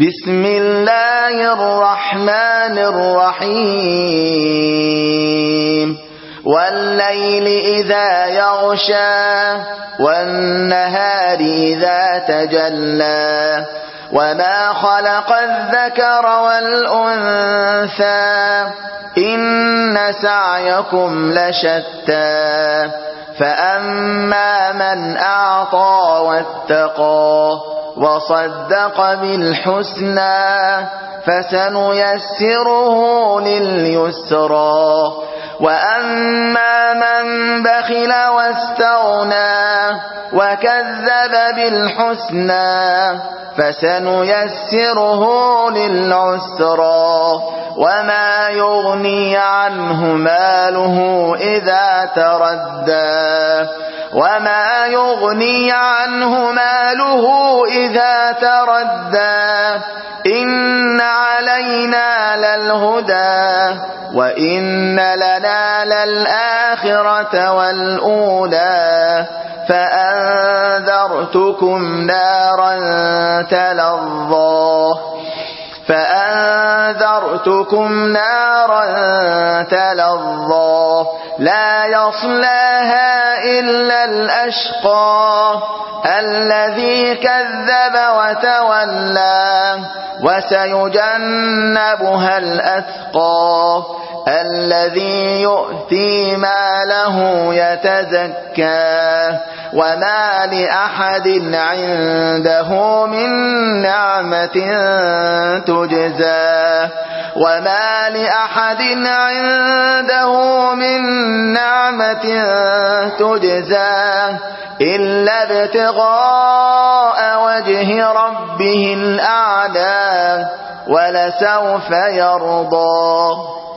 بسم الله الرحمن الرحيم والليل إذا يغشى والنهار إذا تجلى وما خلق الذكر والأنثى إن سعيكم لشتى فأما من أعطى واتقى وصدق بالحسنى فسنيسره لليسرى وأما من بخل واستغنى وكذب بالحسنى فسنيسره للعسرى وما يغني عنه ماله إذا تردى وما يغني عنه ماله إذا تردى إن علينا للهدى وإن لنا للآخرة والأولى فأنذرتكم نارا تلظى لا يصلاها إلا الأشقى الذي كذب وتولى وسيجنبها الأتقى الذي يؤتي ماله يتزكى وما لأحد عنده من نعمة تجزى إلا ابتغاء وجه ربه الأعلى ولسوف يرضى.